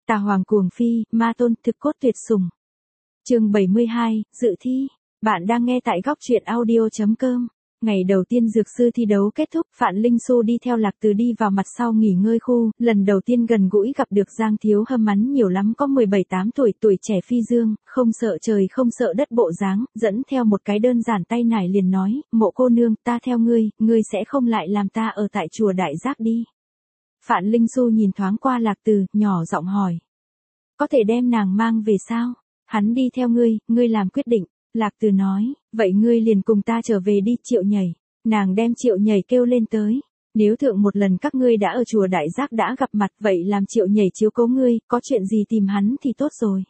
Tà Hoàng cuồng phi, ma tôn thực cốt tuyệt sủng. Chương 72, dự thi. Bạn đang nghe tại góc truyện audio.com. Ngày đầu tiên dược sư thi đấu kết thúc, Phạn Linh Xu đi theo Lạc Từ đi vào mặt sau nghỉ ngơi khu, lần đầu tiên gần gũi gặp được Giang Thiếu Hâm mắn nhiều lắm có 17-8 tuổi, tuổi trẻ phi dương, không sợ trời không sợ đất bộ dáng, dẫn theo một cái đơn giản tay nải liền nói, Mộ cô nương, ta theo ngươi sẽ không lại làm ta ở tại chùa Đại Giác đi. Phạn Linh Xu nhìn thoáng qua Lạc Từ, nhỏ giọng hỏi. Có thể đem nàng mang về sao? Hắn đi theo ngươi làm quyết định. Lạc Từ nói, vậy ngươi liền cùng ta trở về đi. Triệu Nhảy. Nàng đem Triệu Nhảy kêu lên tới. Nếu thượng một lần các ngươi đã ở chùa Đại Giác đã gặp mặt, vậy làm Triệu Nhảy chiếu cố ngươi, có chuyện gì tìm hắn thì tốt rồi.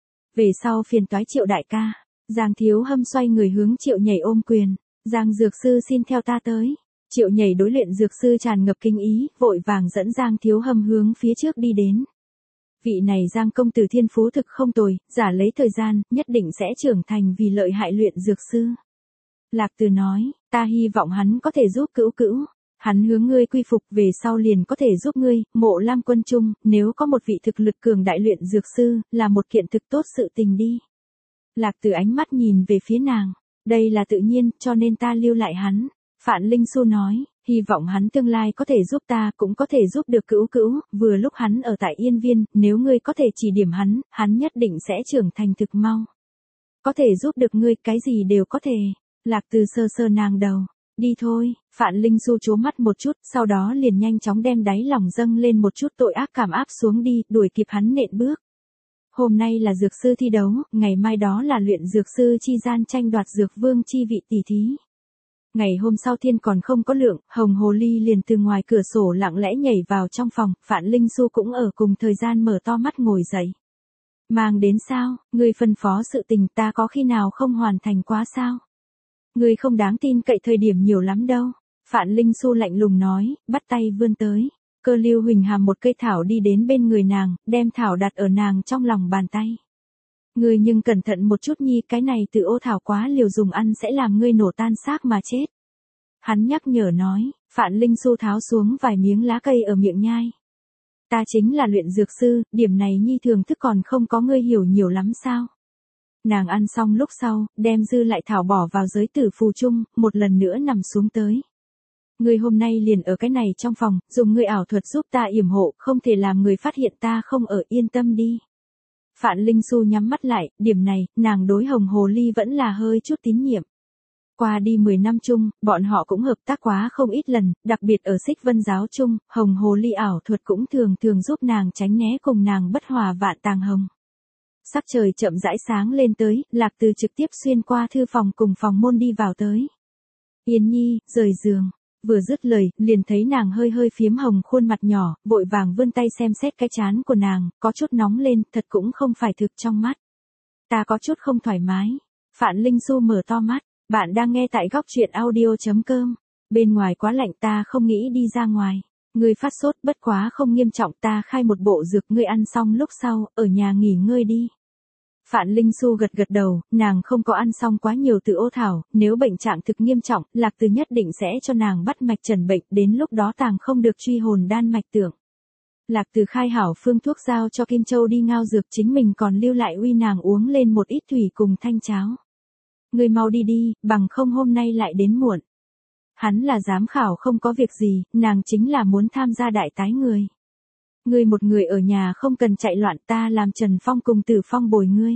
Về sau phiền toái Triệu đại ca. Giang Thiếu Hâm xoay người hướng Triệu Nhảy ôm quyền. Giang dược sư xin theo ta tới. Triệu Nhảy đối luyện dược sư tràn ngập kinh ý, vội vàng dẫn Giang Thiếu Hâm hướng phía trước đi đến. Vị này Giang công tử thiên phú thực không tồi, giả lấy thời gian, nhất định sẽ trưởng thành vì lợi hại luyện dược sư. Lạc Từ nói, ta hy vọng hắn có thể giúp cữu. Hắn hướng ngươi quy phục về sau liền có thể giúp ngươi, Mộ Lam quân trung, nếu có một vị thực lực cường đại luyện dược sư, là một kiện thực tốt sự tình đi. Lạc Từ ánh mắt nhìn về phía nàng, đây là tự nhiên, cho nên ta lưu lại hắn. Phạn Linh Xu nói, hy vọng hắn tương lai có thể giúp ta, cũng có thể giúp được cữu, vừa lúc hắn ở tại Yên Viên, nếu ngươi có thể chỉ điểm hắn nhất định sẽ trưởng thành thực mau. Có thể giúp được ngươi, cái gì đều có thể. Lạc Từ sơ nàng đầu, đi thôi. Phạn Linh Xu trố mắt một chút, sau đó liền nhanh chóng đem đáy lòng dâng lên một chút tội ác cảm áp xuống đi, đuổi kịp hắn nện bước. Hôm nay là dược sư thi đấu, ngày mai đó là luyện dược sư chi gian tranh đoạt dược vương chi vị tỷ thí. Ngày hôm sau thiên còn không có lượng, Hồng Hồ Ly liền từ ngoài cửa sổ lặng lẽ nhảy vào trong phòng, Phạn Linh Xu cũng ở cùng thời gian mở to mắt ngồi dậy. Mang đến sao, ngươi phân phó sự tình ta có khi nào không hoàn thành quá sao? Ngươi không đáng tin cậy thời điểm nhiều lắm đâu. Phạn Linh Xu lạnh lùng nói, bắt tay vươn tới. Cơ Lưu Huỳnh hàm một cây thảo đi đến bên người nàng, đem thảo đặt ở nàng trong lòng bàn tay. Ngươi nhưng cẩn thận một chút nhi, cái này tự ô thảo quá liều dùng ăn sẽ làm ngươi nổ tan xác mà chết. Hắn nhắc nhở nói, Phạn Linh Xu tháo xuống vài miếng lá cây ở miệng nhai. Ta chính là luyện dược sư, điểm này nhi thường thức còn không có ngươi hiểu nhiều lắm sao. Nàng ăn xong lúc sau, đem dư lại thảo bỏ vào giới tử phù chung, một lần nữa nằm xuống tới. Ngươi hôm nay liền ở cái này trong phòng, dùng ngươi ảo thuật giúp ta yểm hộ, không thể làm người phát hiện ta không ở, yên tâm đi. Phạn Linh Xu nhắm mắt lại, điểm này, nàng đối Hồng Hồ Ly vẫn là hơi chút tín nhiệm. Qua đi 10 năm chung, bọn họ cũng hợp tác quá không ít lần, đặc biệt ở Xích Vân giáo chung, Hồng Hồ Ly ảo thuật cũng thường giúp nàng tránh né cùng nàng bất hòa vạn tàng hồng. Sắc trời chậm rãi sáng lên tới, Lạc Từ trực tiếp xuyên qua thư phòng cùng phòng môn đi vào tới. Yên Nhi, rời giường. Vừa dứt lời, liền thấy nàng hơi phiếm hồng khuôn mặt nhỏ, vội vàng vươn tay xem xét cái trán của nàng, có chút nóng lên, thật cũng không phải thực trong mắt. Ta có chút không thoải mái. Phạn Linh Xu mở to mắt, bạn đang nghe tại góc truyện audio.com. Bên ngoài quá lạnh ta không nghĩ đi ra ngoài. Ngươi phát sốt bất quá không nghiêm trọng, ta khai một bộ dược ngươi ăn xong lúc sau, ở nhà nghỉ ngơi đi. Phạn Linh Xu gật đầu, nàng không có ăn xong quá nhiều tự ô thảo, nếu bệnh trạng thực nghiêm trọng, Lạc Từ nhất định sẽ cho nàng bắt mạch trần bệnh, đến lúc đó tàng không được truy hồn đan mạch tưởng. Lạc Từ khai hảo phương thuốc giao cho Kim Châu đi ngao dược, chính mình còn lưu lại uy nàng uống lên một ít thủy cùng thanh cháo. Ngươi mau đi, bằng không hôm nay lại đến muộn. Hắn là giám khảo không có việc gì, nàng chính là muốn tham gia đại tái người. Ngươi một người ở nhà không cần chạy loạn, ta làm Trần Phong cùng Tử Phong bồi ngươi.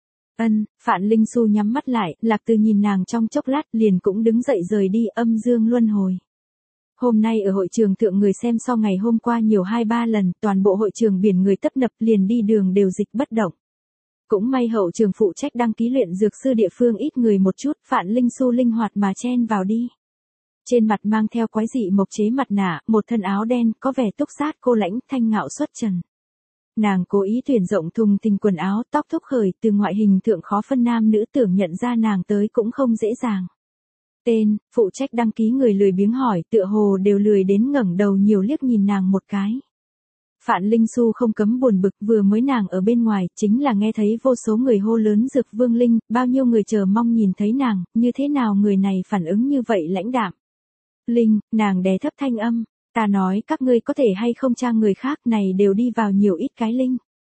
Phạn Linh Xu nhắm mắt lại, Lạc Từ nhìn nàng trong chốc lát liền cũng đứng dậy rời đi, âm dương luân hồi. Hôm nay ở hội trường thượng người xem so ngày hôm qua nhiều 2-3 lần, toàn bộ hội trường biển người tấp nập liền đi đường đều dịch bất động. Cũng may hậu trường phụ trách đăng ký luyện dược sư địa phương ít người một chút, Phạn Linh Xu linh hoạt mà chen vào đi. Trên mặt mang theo quái dị mộc chế mặt nạ, một thân áo đen, có vẻ túc sát cô lãnh, thanh ngạo xuất trần. Nàng cố ý tuyển rộng thùng thình quần áo, tóc thúc khởi, từ ngoại hình thượng khó phân nam nữ, tưởng nhận ra nàng tới cũng không dễ dàng. Tên, phụ trách đăng ký người lười biếng hỏi, tựa hồ đều lười đến ngẩng đầu nhiều liếc nhìn nàng một cái. Phạn Linh Xu không cấm buồn bực, vừa mới nàng ở bên ngoài, chính là nghe thấy vô số người hô lớn dược vương linh, bao nhiêu người chờ mong nhìn thấy nàng, như thế nào người này phản ứng như vậy lãnh đạm. Linh, nàng đè thấp thanh âm, ta nói các ngươi có thể hay không trang người khác này đều đi vào nhiều ít cái linh.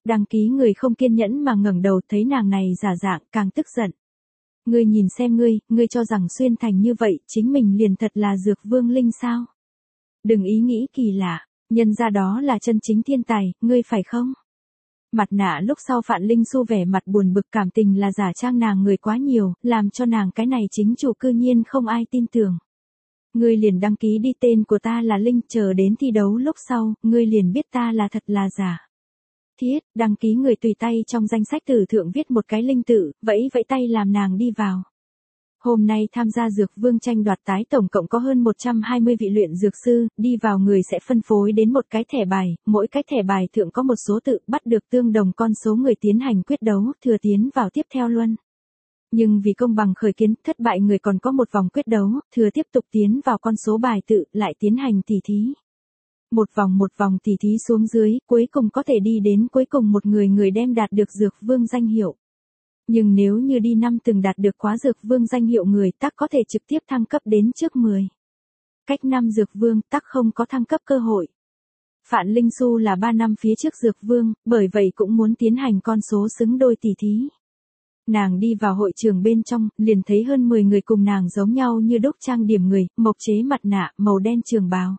Đăng ký người không kiên nhẫn mà ngẩng đầu thấy nàng này giả dạng càng tức giận. Ngươi nhìn xem ngươi cho rằng xuyên thành như vậy chính mình liền thật là dược vương linh sao? Đừng ý nghĩ kỳ lạ, nhân ra đó là chân chính thiên tài, ngươi phải không? Mặt nạ lúc sau Phạn Linh Xu vẻ mặt buồn bực cảm tình là giả trang nàng người quá nhiều, làm cho nàng cái này chính chủ cư nhiên không ai tin tưởng. Ngươi liền đăng ký đi tên của ta là Linh, chờ đến thi đấu lúc sau, ngươi liền biết ta là thật là giả. Thiết, đăng ký người tùy tay trong danh sách tử thượng viết một cái Linh tự, vẫy tay làm nàng đi vào. Hôm nay tham gia dược vương tranh đoạt tái tổng cộng có hơn 120 vị luyện dược sư, đi vào người sẽ phân phối đến một cái thẻ bài, mỗi cái thẻ bài thượng có một số tự bắt được tương đồng con số người tiến hành quyết đấu, thừa tiến vào tiếp theo luân. Nhưng vì công bằng khởi kiến, thất bại người còn có một vòng quyết đấu, thừa tiếp tục tiến vào con số bài tự, lại tiến hành tỉ thí. Một vòng tỉ thí xuống dưới, cuối cùng có thể đi đến cuối cùng một người đem đạt được dược vương danh hiệu. Nhưng nếu như đi năm từng đạt được quá dược vương danh hiệu người tắc có thể trực tiếp thăng cấp đến trước 10. Cách năm dược vương tắc không có thăng cấp cơ hội. Phạn Linh Xu là 3 năm phía trước dược vương, bởi vậy cũng muốn tiến hành con số xứng đôi tỉ thí. Nàng đi vào hội trường bên trong, liền thấy hơn 10 người cùng nàng giống nhau như đúc trang điểm người, mộc chế mặt nạ, màu đen trường bào.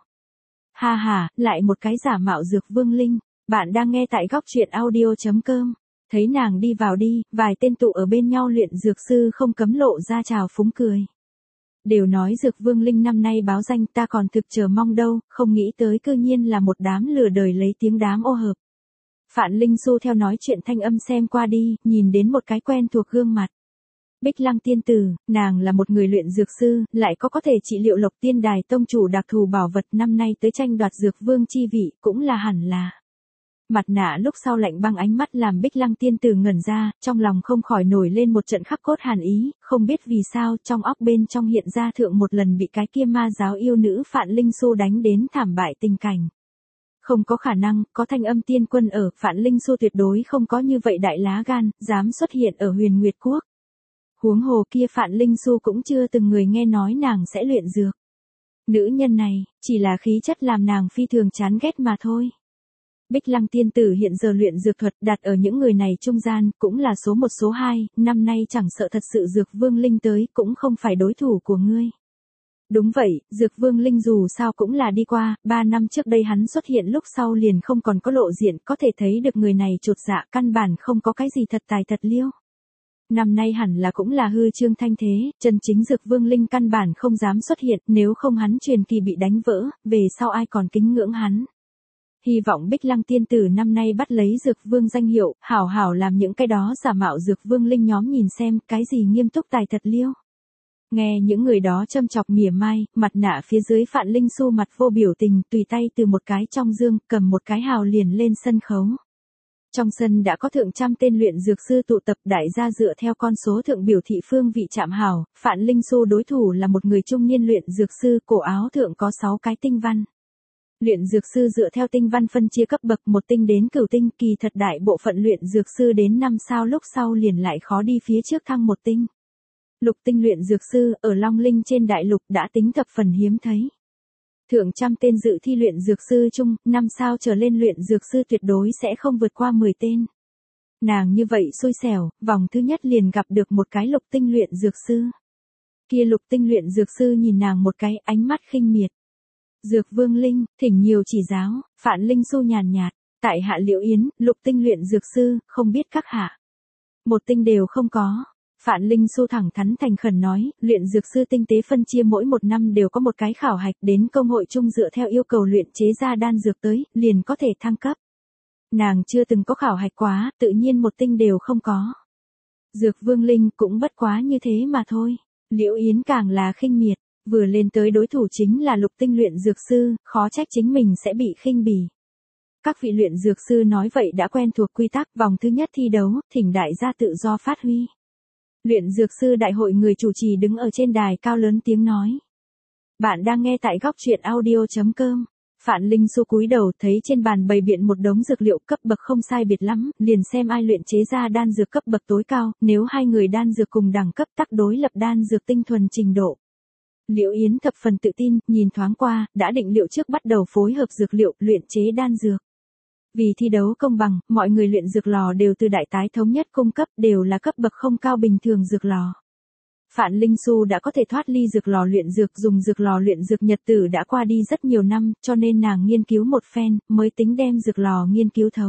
Ha ha, lại một cái giả mạo dược vương linh, bạn đang nghe tại góc truyện audio.com. Thấy nàng đi vào đi, vài tên tụ ở bên nhau luyện dược sư không cấm lộ ra chào phúng cười. Đều nói dược vương linh năm nay báo danh ta còn thực chờ mong đâu, không nghĩ tới cư nhiên là một đám lừa đời lấy tiếng đám ô hợp. Phạn Linh Xu theo nói chuyện thanh âm xem qua đi, nhìn đến một cái quen thuộc gương mặt. Bích Lăng tiên tử, nàng là một người luyện dược sư, lại có thể trị liệu Lộc Tiên Đài tông chủ đặc thù bảo vật năm nay tới tranh đoạt dược vương chi vị, cũng là hẳn là. Mặt nạ lúc sau lạnh băng ánh mắt làm Bích Lăng tiên tử ngẩn ra, trong lòng không khỏi nổi lên một trận khắc cốt hàn ý, không biết vì sao trong óc bên trong hiện ra thượng một lần bị cái kia ma giáo yêu nữ Phạn Linh Xu đánh đến thảm bại tình cảnh. Không có khả năng, có thanh âm tiên quân ở, Phạn Linh Xu tuyệt đối không có như vậy đại lá gan, dám xuất hiện ở Huyền Nguyệt Quốc. Huống hồ kia Phạn Linh Xu cũng chưa từng người nghe nói nàng sẽ luyện dược. Nữ nhân này, chỉ là khí chất làm nàng phi thường chán ghét mà thôi. Bích Lăng tiên tử hiện giờ luyện dược thuật đặt ở những người này trung gian, cũng là số 1 số 2, năm nay chẳng sợ thật sự dược vương linh tới, cũng không phải đối thủ của ngươi. Đúng vậy, dược vương linh dù sao cũng là đi qua, 3 năm trước đây hắn xuất hiện lúc sau liền không còn có lộ diện, có thể thấy được người này chột dạ căn bản không có cái gì thật tài thật liêu. Năm nay hẳn là cũng là hư trương thanh thế, chân chính dược vương linh căn bản không dám xuất hiện, nếu không hắn truyền kỳ bị đánh vỡ, về sau ai còn kính ngưỡng hắn. Hy vọng Bích Lăng tiên tử năm nay bắt lấy dược vương danh hiệu, hảo hảo làm những cái đó giả mạo dược vương linh nhóm nhìn xem cái gì nghiêm túc tài thật liêu. Nghe những người đó châm chọc mỉa mai, mặt nạ phía dưới Phạn Linh Xu mặt vô biểu tình, tùy tay từ một cái trong dương, cầm một cái hào liền lên sân khấu. Trong sân đã có thượng trăm tên luyện dược sư tụ tập, đại gia dựa theo con số thượng biểu thị phương vị chạm hào, Phạn Linh Xu đối thủ là một người trung niên luyện dược sư, cổ áo thượng có 6 cái tinh văn. Luyện dược sư dựa theo tinh văn phân chia cấp bậc 1 tinh đến cửu tinh, kỳ thật đại bộ phận luyện dược sư đến 5 sao lúc sau liền lại khó đi phía trước thăng 1 tinh. Lục tinh luyện dược sư ở Long Linh trên đại lục đã tính thập phần hiếm thấy. Thượng trăm tên dự thi luyện dược sư chung, 5 sao trở lên luyện dược sư tuyệt đối sẽ không vượt qua 10 tên. Nàng như vậy xui xẻo, vòng thứ nhất liền gặp được một cái lục tinh luyện dược sư. Kia lục tinh luyện dược sư nhìn nàng một cái, ánh mắt khinh miệt. Dược vương linh, thỉnh nhiều chỉ giáo, Phạn Linh Xu nhàn nhạt, tại hạ Liễu Yến, lục tinh luyện dược sư, không biết các hạ. 1 tinh đều không có. Phạn Linh Xu thẳng thắn thành khẩn nói, luyện dược sư tinh tế phân chia mỗi 1 năm đều có một cái khảo hạch, đến công hội chung dựa theo yêu cầu luyện chế ra đan dược tới, liền có thể thăng cấp. Nàng chưa từng có khảo hạch quá, tự nhiên 1 tinh đều không có. Dược vương linh cũng bất quá như thế mà thôi. Liễu Yến càng là khinh miệt, vừa lên tới đối thủ chính là lục tinh luyện dược sư, khó trách chính mình sẽ bị khinh bỉ. Các vị luyện dược sư nói vậy đã quen thuộc quy tắc, vòng thứ nhất thi đấu, thỉnh đại gia tự do phát huy. Luyện dược sư đại hội người chủ trì đứng ở trên đài cao lớn tiếng nói. Bạn đang nghe tại góc truyện audio.com. Phạn Linh Xu cúi đầu thấy trên bàn bày biện một đống dược liệu cấp bậc không sai biệt lắm, liền xem ai luyện chế ra đan dược cấp bậc tối cao, nếu hai người đan dược cùng đẳng cấp tắc đối lập đan dược tinh thuần trình độ. Liễu Yến thập phần tự tin, nhìn thoáng qua, đã định liệu trước bắt đầu phối hợp dược liệu, luyện chế đan dược. Vì thi đấu công bằng, mọi người luyện dược lò đều từ đại tái thống nhất cung cấp, đều là cấp bậc không cao bình thường dược lò. Phạn Linh Xu đã có thể thoát ly dược lò luyện dược, dùng dược lò luyện dược nhật tử đã qua đi rất nhiều năm, cho nên nàng nghiên cứu một phen, mới tính đem dược lò nghiên cứu thấu.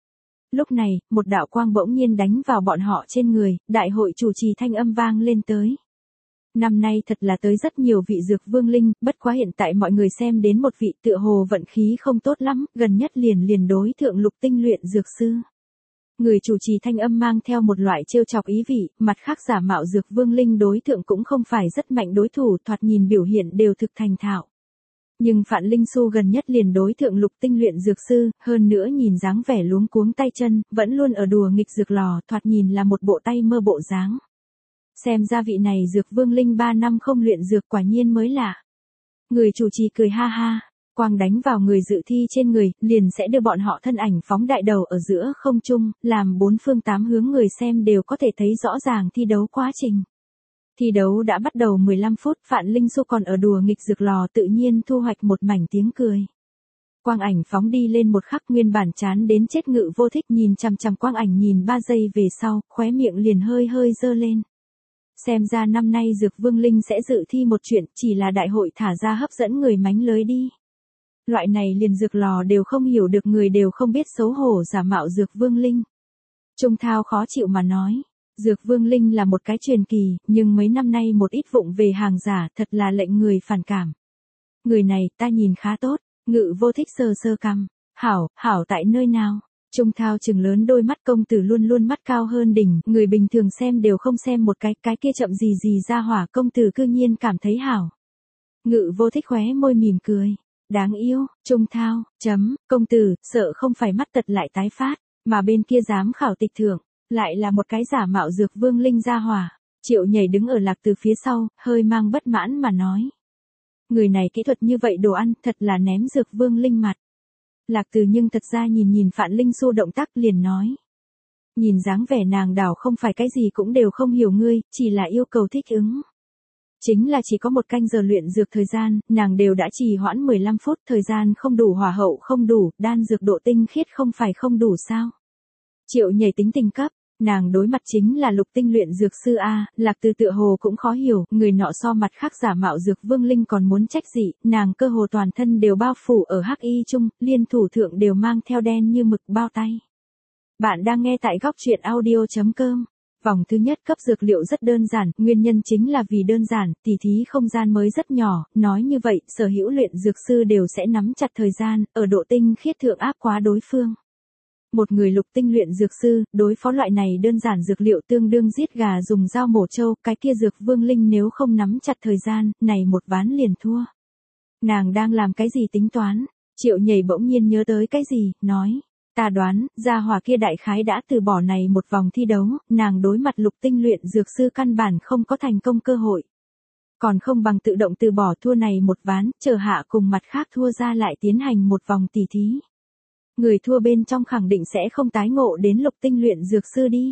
Lúc này, một đạo quang bỗng nhiên đánh vào bọn họ trên người, đại hội chủ trì thanh âm vang lên tới. Năm nay thật là tới rất nhiều vị dược vương linh, bất quá hiện tại mọi người xem đến một vị tựa hồ vận khí không tốt lắm, gần nhất liền đối thượng lục tinh luyện dược sư. Người chủ trì thanh âm mang theo một loại trêu chọc ý vị, mặt khác giả mạo dược vương linh đối thượng cũng không phải rất mạnh đối thủ, thoạt nhìn biểu hiện đều thực thành thạo. Nhưng Phạn Linh Xu gần nhất liền đối thượng lục tinh luyện dược sư, hơn nữa nhìn dáng vẻ luống cuống tay chân, vẫn luôn ở đùa nghịch dược lò, thoạt nhìn là một bộ tay mơ bộ dáng. Xem ra vị này dược vương linh 3 năm không luyện dược quả nhiên mới lạ. Người chủ trì cười ha ha, quang đánh vào người dự thi trên người, liền sẽ đưa bọn họ thân ảnh phóng đại đầu ở giữa không trung, làm bốn phương tám hướng người xem đều có thể thấy rõ ràng thi đấu quá trình. Thi đấu đã bắt đầu 15 phút, Phạn Linh Xu còn ở đùa nghịch dược lò tự nhiên thu hoạch một mảnh tiếng cười. Quang ảnh phóng đi lên một khắc nguyên bản chán đến chết Ngự Vô Thích nhìn chằm chằm quang ảnh nhìn 3 giây về sau, khóe miệng liền hơi hơi dơ lên. Xem ra năm nay Dược Vương Linh sẽ dự thi một chuyện, chỉ là đại hội thả ra hấp dẫn người mánh lới đi. Loại này liền dược lò đều không hiểu được người đều không biết xấu hổ giả mạo Dược Vương Linh. Trung Thao khó chịu mà nói, Dược Vương Linh là một cái truyền kỳ, nhưng mấy năm nay một ít vụng về hàng giả thật là lệnh người phản cảm. Người này ta nhìn khá tốt, Ngự Vô Thích sờ sờ cằm, hảo tại nơi nào? Trung Thao trừng lớn đôi mắt công tử luôn luôn mắt cao hơn đỉnh, người bình thường xem đều không xem một cái kia chậm gì ra hỏa công tử cư nhiên cảm thấy hảo. Ngự Vô Thích khóe môi mỉm cười, đáng yêu, Trung Thao, công tử, sợ không phải mắt tật lại tái phát, mà bên kia dám khảo tịch thưởng, lại là một cái giả mạo Dược Vương Linh ra hỏa. Triệu Nhảy đứng ở Lạc Từ phía sau, hơi mang bất mãn mà nói. Người này kỹ thuật như vậy đồ ăn, thật là ném Dược Vương Linh mặt. Lạc Từ nhưng thật ra nhìn Phạn Linh Xu động tác liền nói. Nhìn dáng vẻ nàng đảo không phải cái gì cũng đều không hiểu ngươi, chỉ là yêu cầu thích ứng. Chính là chỉ có một canh giờ luyện dược thời gian, nàng đều đã trì hoãn 15 phút, thời gian không đủ, hỏa hậu không đủ, đan dược độ tinh khiết không phải không đủ sao. Triệu Nhảy tính tình cấp, nàng đối mặt chính là lục tinh luyện dược sư A, Lạc Từ tựa hồ cũng khó hiểu, người nọ so mặt khác giả mạo Dược Vương Linh còn muốn trách gì, nàng cơ hồ toàn thân đều bao phủ ở hắc y chung, liên thủ thượng đều mang theo đen như mực bao tay. Bạn đang nghe tại góc truyện audio.com. Vòng thứ nhất cấp dược liệu rất đơn giản, nguyên nhân chính là vì đơn giản, tỉ thí không gian mới rất nhỏ, nói như vậy, sở hữu luyện dược sư đều sẽ nắm chặt thời gian, ở độ tinh khiết thượng áp quá đối phương. Một người lục tinh luyện dược sư, đối phó loại này đơn giản dược liệu tương đương giết gà dùng dao mổ trâu, cái kia Dược Vương Linh nếu không nắm chặt thời gian, này một ván liền thua. Nàng đang làm cái gì tính toán? Triệu Nhảy bỗng nhiên nhớ tới cái gì, nói. Ta đoán, gia hỏa kia đại khái đã từ bỏ này một vòng thi đấu, nàng đối mặt lục tinh luyện dược sư căn bản không có thành công cơ hội. Còn không bằng tự động từ bỏ thua này một ván, chờ hạ cùng mặt khác thua ra lại tiến hành một vòng tỉ thí. Người thua bên trong khẳng định sẽ không tái ngộ đến lục tinh luyện dược sư đi.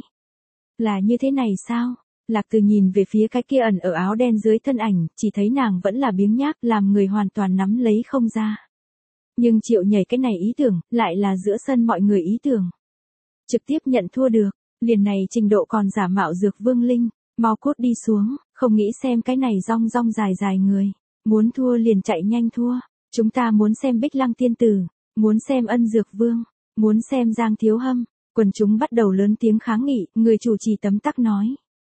Là như thế này sao? Lạc Từ nhìn về phía cái kia ẩn ở áo đen dưới thân ảnh, chỉ thấy nàng vẫn là biếng nhác làm người hoàn toàn nắm lấy không ra. Nhưng Triệu Nhảy cái này ý tưởng, lại là giữa sân mọi người ý tưởng. Trực tiếp nhận thua được, liền này trình độ còn giả mạo Dược Vương Linh, mau cút đi xuống, không nghĩ xem cái này rong rong dài người. Muốn thua liền chạy nhanh thua, chúng ta muốn xem Bích Lăng Tiên Tử, muốn xem Ân Dược Vương, muốn xem Giang Thiếu Hâm, quần chúng bắt đầu lớn tiếng kháng nghị, người chủ trì tấm tắc nói.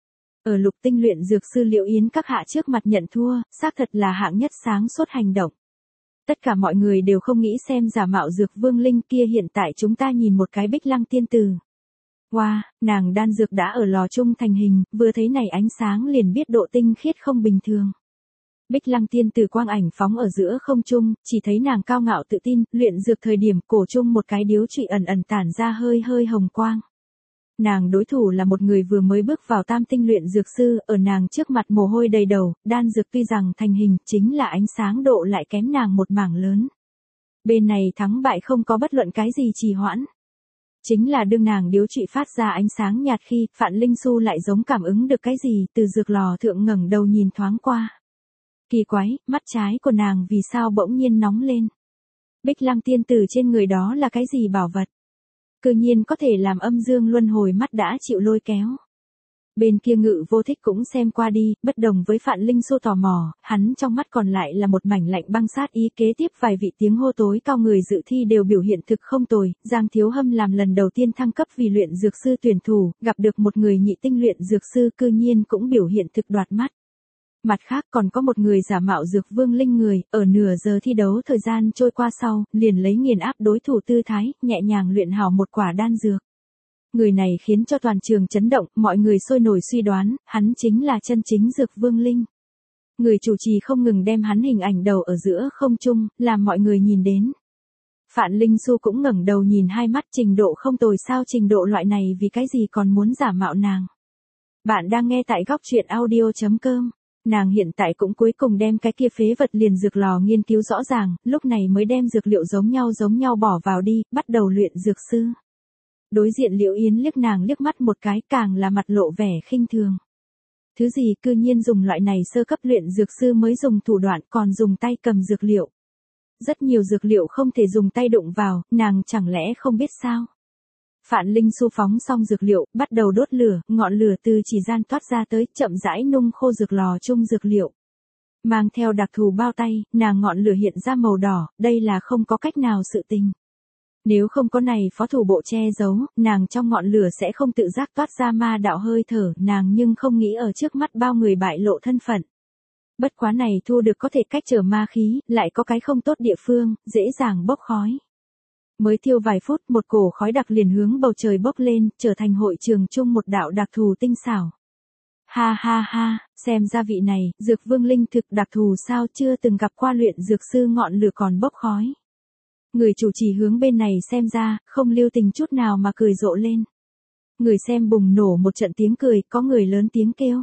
Ở lục tinh luyện dược sư Liễu Yến các hạ trước mặt nhận thua, xác thật là hạng nhất sáng suốt hành động. Tất cả mọi người đều không nghĩ xem giả mạo Dược Vương Linh kia, hiện tại chúng ta nhìn một cái Bích Lăng Tiên Tử. Wow, nàng đan dược đã ở lò chung thành hình, vừa thấy này ánh sáng liền biết độ tinh khiết không bình thường. Bích Lăng Tiên Tử quang ảnh phóng ở giữa không trung, chỉ thấy nàng cao ngạo tự tin, luyện dược thời điểm cổ chung một cái điếu trụy ẩn tản ra hơi hơi hồng quang. Nàng đối thủ là một người vừa mới bước vào tam tinh luyện dược sư, ở nàng trước mặt mồ hôi đầy đầu, đan dược tuy rằng thành hình, chính là ánh sáng độ lại kém nàng một mảng lớn. Bên này thắng bại không có bất luận cái gì trì hoãn. Chính là đương nàng điếu trụy phát ra ánh sáng nhạt khi, Phạn Linh Xu lại giống cảm ứng được cái gì, từ dược lò thượng ngẩng đầu nhìn thoáng qua. Kỳ quái, mắt trái của nàng vì sao bỗng nhiên nóng lên. Bích Lăng tiên tử trên người đó là cái gì bảo vật? Cư nhiên có thể làm âm dương luân hồi mắt đã chịu lôi kéo. Bên kia Ngự Vô Thích cũng xem qua đi, bất đồng với Phạn Linh Xu tò mò, hắn trong mắt còn lại là một mảnh lạnh băng sát ý. Kế tiếp vài vị tiếng hô tối cao người dự thi đều biểu hiện thực không tồi. Giang Thiếu Hâm làm lần đầu tiên thăng cấp vì luyện dược sư tuyển thủ, gặp được một người nhị tinh luyện dược sư cư nhiên cũng biểu hiện thực đoạt mắt. Mặt khác còn có một người giả mạo dược vương linh người, ở nửa giờ thi đấu thời gian trôi qua sau, liền lấy nghiền áp đối thủ tư thái, nhẹ nhàng luyện hảo một quả đan dược. Người này khiến cho toàn trường chấn động, mọi người sôi nổi suy đoán, hắn chính là chân chính dược vương linh. Người chủ trì không ngừng đem hắn hình ảnh đầu ở giữa không trung, làm mọi người nhìn đến. Phạn Linh Xu cũng ngẩng đầu nhìn hai mắt, trình độ không tồi sao, trình độ loại này vì cái gì còn muốn giả mạo nàng. Bạn đang nghe tại góc truyện audio.com. Nàng hiện tại cũng cuối cùng đem cái kia phế vật liền dược lò nghiên cứu rõ ràng, lúc này mới đem dược liệu giống nhau bỏ vào đi, bắt đầu luyện dược sư. Đối diện Liễu Yến liếc nàng liếc mắt một cái, càng là mặt lộ vẻ khinh thường. Thứ gì cư nhiên dùng loại này sơ cấp luyện dược sư mới dùng thủ đoạn, còn dùng tay cầm dược liệu. Rất nhiều dược liệu không thể dùng tay đụng vào, nàng chẳng lẽ không biết sao? Phạn Linh Xu phóng xong dược liệu, bắt đầu đốt lửa, ngọn lửa từ chỉ gian toát ra tới, chậm rãi nung khô dược lò chung dược liệu. Mang theo đặc thù bao tay, nàng ngọn lửa hiện ra màu đỏ, đây là không có cách nào sự tình. Nếu không có này phó thủ bộ che giấu, nàng trong ngọn lửa sẽ không tự giác toát ra ma đạo hơi thở, nàng nhưng không nghĩ ở trước mắt bao người bại lộ thân phận. Bất quá này thu được có thể cách trở ma khí, lại có cái không tốt địa phương, dễ dàng bốc khói. Mới thiêu vài phút, một cổ khói đặc liền hướng bầu trời bốc lên, trở thành hội trường chung một đạo đặc thù tinh xảo. Ha ha ha, xem ra vị này, dược vương linh thực đặc thù sao, chưa từng gặp qua luyện dược sư ngọn lửa còn bốc khói. Người chủ trì hướng bên này xem ra, không lưu tình chút nào mà cười rộ lên. Người xem bùng nổ một trận tiếng cười, có người lớn tiếng kêu.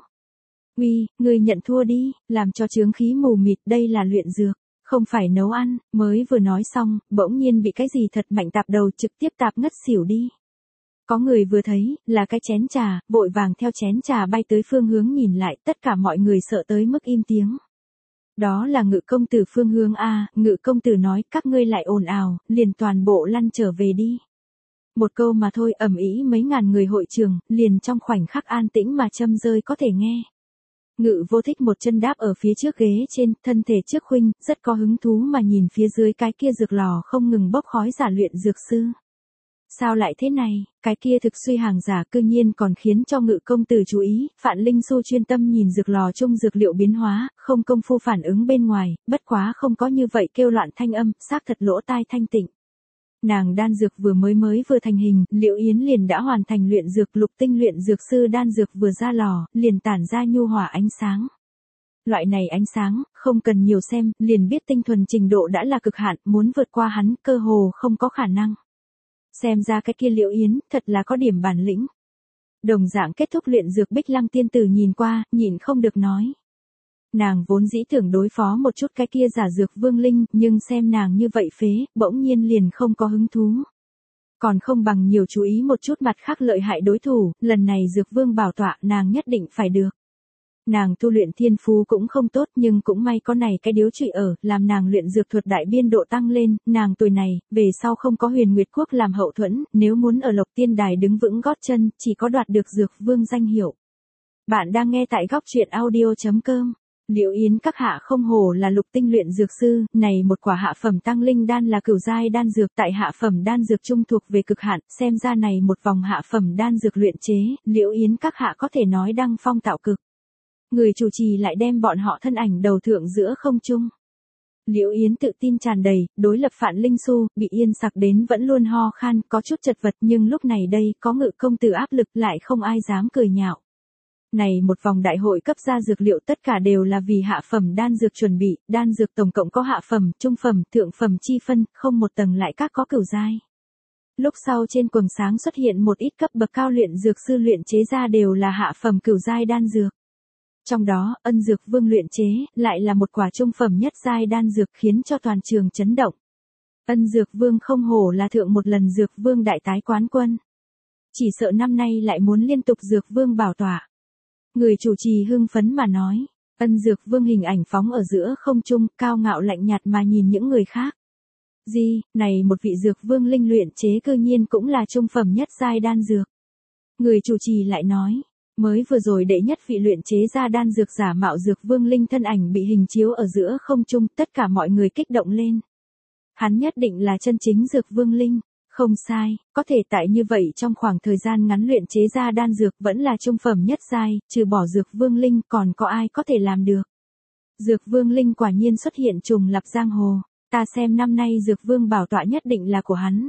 Uy, người nhận thua đi, làm cho chướng khí mù mịt, đây là luyện dược, không phải nấu ăn. Mới vừa nói xong, bỗng nhiên bị cái gì thật mạnh tạp đầu, trực tiếp tạp ngất xỉu đi. Có người vừa thấy, là cái chén trà, vội vàng theo chén trà bay tới phương hướng nhìn lại, tất cả mọi người sợ tới mức im tiếng. Đó là Ngự công tử Phương Hướng a. Ngự công tử nói, các ngươi lại ồn ào, liền toàn bộ lăn trở về đi. Một câu mà thôi, ầm ĩ mấy ngàn người hội trường, liền trong khoảnh khắc an tĩnh mà châm rơi có thể nghe. Ngự Vô Thích một chân đáp ở phía trước ghế trên, thân thể trước khuynh, rất có hứng thú mà nhìn phía dưới cái kia dược lò không ngừng bốc khói giả luyện dược sư. Sao lại thế này, cái kia thực suy hàng giả cư nhiên còn khiến cho Ngự công tử chú ý. Phạn Linh Xu chuyên tâm nhìn dược lò chung dược liệu biến hóa, không công phu phản ứng bên ngoài, bất quá không có như vậy kêu loạn thanh âm, xác thật lỗ tai thanh tịnh. Nàng đan dược vừa thành hình, Liễu Yến liền đã hoàn thành luyện dược, lục tinh luyện dược sư đan dược vừa ra lò, liền tản ra nhu hòa ánh sáng. Loại này ánh sáng, không cần nhiều xem, liền biết tinh thuần trình độ đã là cực hạn, muốn vượt qua hắn, cơ hồ không có khả năng. Xem ra cái kia Liễu Yến, thật là có điểm bản lĩnh. Đồng dạng kết thúc luyện dược Bích Lăng tiên tử nhìn qua, nhịn không được nói. Nàng vốn dĩ tưởng đối phó một chút cái kia giả dược vương linh, nhưng xem nàng như vậy phế, bỗng nhiên liền không có hứng thú. Còn không bằng nhiều chú ý một chút mặt khác lợi hại đối thủ, lần này dược vương bảo tọa nàng nhất định phải được. Nàng tu luyện thiên phú cũng không tốt nhưng cũng may có này cái điếu trụy ở, làm nàng luyện dược thuật đại biên độ tăng lên, nàng tuổi này, về sau không có Huyền Nguyệt Quốc làm hậu thuẫn, nếu muốn ở Lộc Tiên Đài đứng vững gót chân, chỉ có đoạt được dược vương danh hiệu. Bạn đang nghe tại góc truyện audio.com. Liễu Yến các hạ không hổ là lục tinh luyện dược sư, này một quả hạ phẩm tăng linh đan là cửu giai đan dược, tại hạ phẩm đan dược trung thuộc về cực hạn, xem ra này một vòng hạ phẩm đan dược luyện chế, Liễu Yến các hạ có thể nói đăng phong tạo cực. Người chủ trì lại đem bọn họ thân ảnh đầu thượng giữa không trung. Liễu Yến tự tin tràn đầy, đối lập Phạn Linh Xu, bị yên sặc đến vẫn luôn ho khan, có chút chật vật nhưng lúc này đây có Ngự công tử áp lực lại không ai dám cười nhạo. Này một vòng đại hội cấp ra dược liệu tất cả đều là vì hạ phẩm đan dược chuẩn bị, đan dược tổng cộng có hạ phẩm, trung phẩm, thượng phẩm chi phân, không một tầng lại các có cửu giai. Lúc sau trên quầng sáng xuất hiện một ít cấp bậc cao luyện dược sư luyện chế ra đều là hạ phẩm cửu giai đan dược. Trong đó, Ân Dược Vương luyện chế, lại là một quả trung phẩm nhất giai đan dược khiến cho toàn trường chấn động. Ân Dược Vương không hổ là thượng một lần Dược Vương đại tái quán quân. Chỉ sợ năm nay lại muốn liên tục Dược Vương bảo tọa. Người chủ trì hưng phấn mà nói, Ân Dược Vương hình ảnh phóng ở giữa không trung, cao ngạo lạnh nhạt mà nhìn những người khác. Gì, này một vị dược vương linh luyện chế cư nhiên cũng là trung phẩm nhất giai đan dược. Người chủ trì lại nói, mới vừa rồi đệ nhất vị luyện chế ra đan dược giả mạo dược vương linh thân ảnh bị hình chiếu ở giữa không trung, tất cả mọi người kích động lên. Hắn nhất định là chân chính dược vương linh, không sai, có thể tại như vậy trong khoảng thời gian ngắn luyện chế ra đan dược vẫn là trung phẩm nhất giai, trừ bỏ dược vương linh còn có ai có thể làm được. Dược vương linh quả nhiên xuất hiện trùng lập giang hồ, ta xem năm nay dược vương bảo tọa nhất định là của hắn.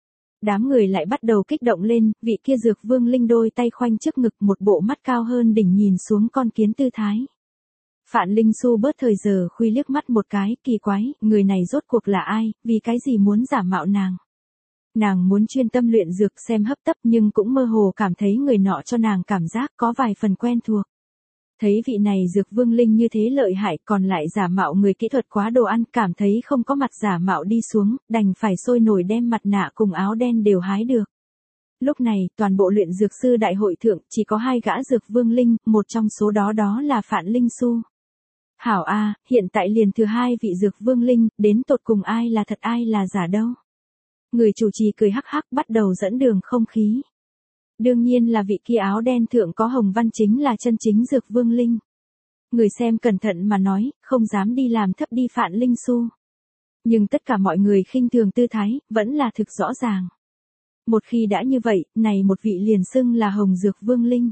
Đám người lại bắt đầu kích động lên, vị kia dược vương linh đôi tay khoanh trước ngực, một bộ mắt cao hơn đỉnh nhìn xuống con kiến tư thái. Phạn Linh Xu bớt thời giờ khuy liếc mắt một cái, kỳ quái, người này rốt cuộc là ai, vì cái gì muốn giả mạo nàng. Nàng muốn chuyên tâm luyện dược xem hấp tấp nhưng cũng mơ hồ cảm thấy người nọ cho nàng cảm giác có vài phần quen thuộc. Thấy vị này dược vương linh như thế lợi hại còn lại giả mạo người kỹ thuật quá đồ ăn, cảm thấy không có mặt giả mạo đi xuống, đành phải sôi nổi đem mặt nạ cùng áo đen đều hái được. Lúc này, toàn bộ luyện dược sư đại hội thượng chỉ có 2 gã dược vương linh, một trong số đó là Phạn Linh Xu. Hảo a, hiện tại liền thừa 2 vị dược vương linh, đến tột cùng ai là thật ai là giả đâu. Người chủ trì cười hắc hắc bắt đầu dẫn đường không khí. Đương nhiên là vị kia áo đen thượng có hồng văn chính là chân chính dược vương linh. Người xem cẩn thận mà nói, không dám đi làm thấp đi Phạn Linh Xu. Nhưng tất cả mọi người khinh thường tư thái, vẫn là thực rõ ràng. Một khi đã như vậy, này một vị liền xưng là hồng dược vương linh.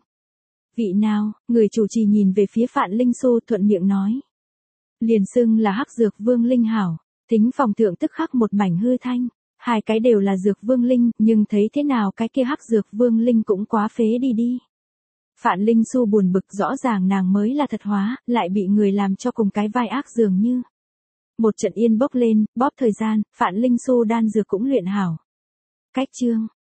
Vị nào, người chủ trì nhìn về phía Phạn Linh Xu thuận miệng nói. Liền xưng là hắc dược vương linh hảo, tính phòng thượng tức khắc một mảnh hư thanh. 2 cái đều là dược vương linh, nhưng thấy thế nào cái kia hắc dược vương linh cũng quá phế đi. Phạn Linh Xu buồn bực, rõ ràng nàng mới là thật hóa, lại bị người làm cho cùng cái vai ác dường như. Một trận yên bốc lên, bóp thời gian, Phạn Linh Xu đan dược cũng luyện hảo. Cách chương